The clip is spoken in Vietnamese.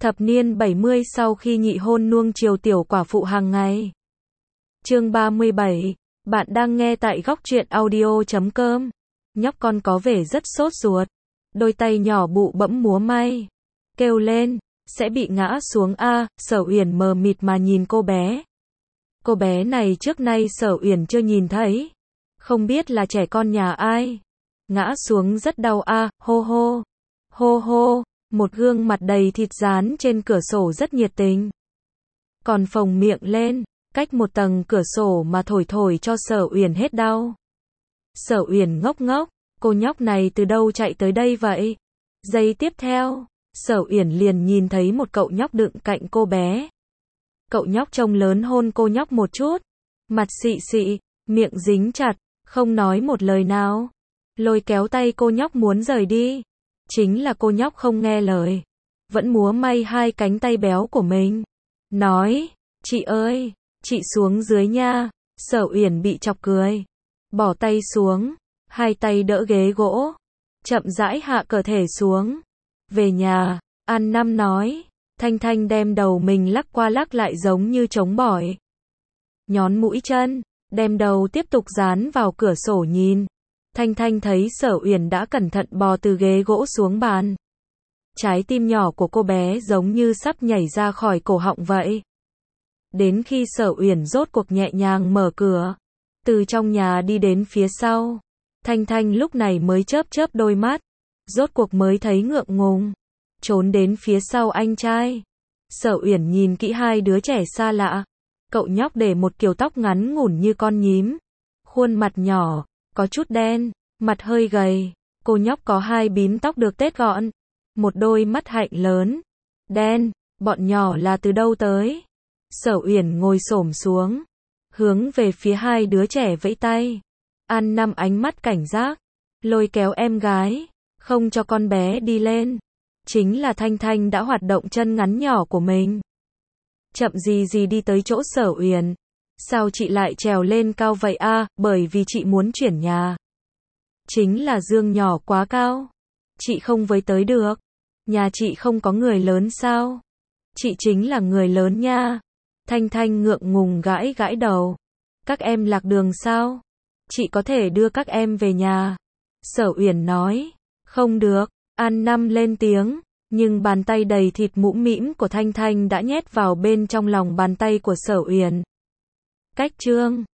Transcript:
Thập niên 70 sau khi nhị hôn nuông chiều tiểu quả phụ hàng ngày. Chương 37, bạn đang nghe tại góc truyện audio.com. Nhóc con có vẻ rất sốt ruột, đôi tay nhỏ bụ bẫm múa may, kêu lên, sẽ bị ngã xuống a. Sở Uyển mờ mịt mà nhìn cô bé. Cô bé này trước nay Sở Uyển chưa nhìn thấy, không biết là trẻ con nhà ai. Ngã xuống rất đau a, hô hô, hô hô. Một gương mặt đầy thịt dán trên cửa sổ rất nhiệt tình, còn phồng miệng lên, cách một tầng cửa sổ mà thổi thổi cho Sở Uyển hết đau. Sở Uyển ngốc ngốc, cô nhóc này từ đâu chạy tới đây vậy? Giây tiếp theo, Sở Uyển liền nhìn thấy một cậu nhóc đựng cạnh cô bé. Cậu nhóc trông lớn hơn cô nhóc một chút, mặt xị xị, miệng dính chặt, không nói một lời nào, lôi kéo tay cô nhóc muốn rời đi. Chính là cô nhóc không nghe lời, vẫn múa may hai cánh tay béo của mình, nói, chị ơi, chị xuống dưới nha. Sở Uyển bị chọc cười, bỏ tay xuống, hai tay đỡ ghế gỗ, chậm rãi hạ cơ thể xuống. Về nhà, An Năm nói. Thanh Thanh đem đầu mình lắc qua lắc lại giống như trống bỏi, nhón mũi chân, đem đầu tiếp tục dán vào cửa sổ nhìn. Thanh Thanh thấy Sở Uyển đã cẩn thận bò từ ghế gỗ xuống bàn. Trái tim nhỏ của cô bé giống như sắp nhảy ra khỏi cổ họng vậy. Đến khi Sở Uyển rốt cuộc nhẹ nhàng mở cửa, từ trong nhà đi đến phía sau, Thanh Thanh lúc này mới chớp chớp đôi mắt, rốt cuộc mới thấy ngượng ngùng, trốn đến phía sau anh trai. Sở Uyển nhìn kỹ hai đứa trẻ xa lạ, cậu nhóc để một kiểu tóc ngắn ngủn như con nhím, khuôn mặt nhỏ, có chút đen, mặt hơi gầy. Cô nhóc có hai bím tóc được tết gọn, một đôi mắt hạnh lớn, đen. Bọn nhỏ là từ đâu tới? Sở Uyển ngồi xổm xuống, hướng về phía hai đứa trẻ vẫy tay. An Năm ánh mắt cảnh giác, lôi kéo em gái, không cho con bé đi lên. Chính là Thanh Thanh đã hoạt động chân ngắn nhỏ của mình, chậm gì gì đi tới chỗ Sở Uyển. Sao chị lại trèo lên cao vậy a? Bởi vì chị muốn chuyển nhà. Chính là giường nhỏ quá cao, chị không với tới được. Nhà chị không có người lớn sao? Chị chính là người lớn nha. Thanh Thanh ngượng ngùng gãi gãi đầu. Các em lạc đường sao? Chị có thể đưa các em về nhà. Sở Uyển nói. Không được. An Năm lên tiếng, nhưng bàn tay đầy thịt mũm mĩm của Thanh Thanh đã nhét vào bên trong lòng bàn tay của Sở Uyển. Cách chương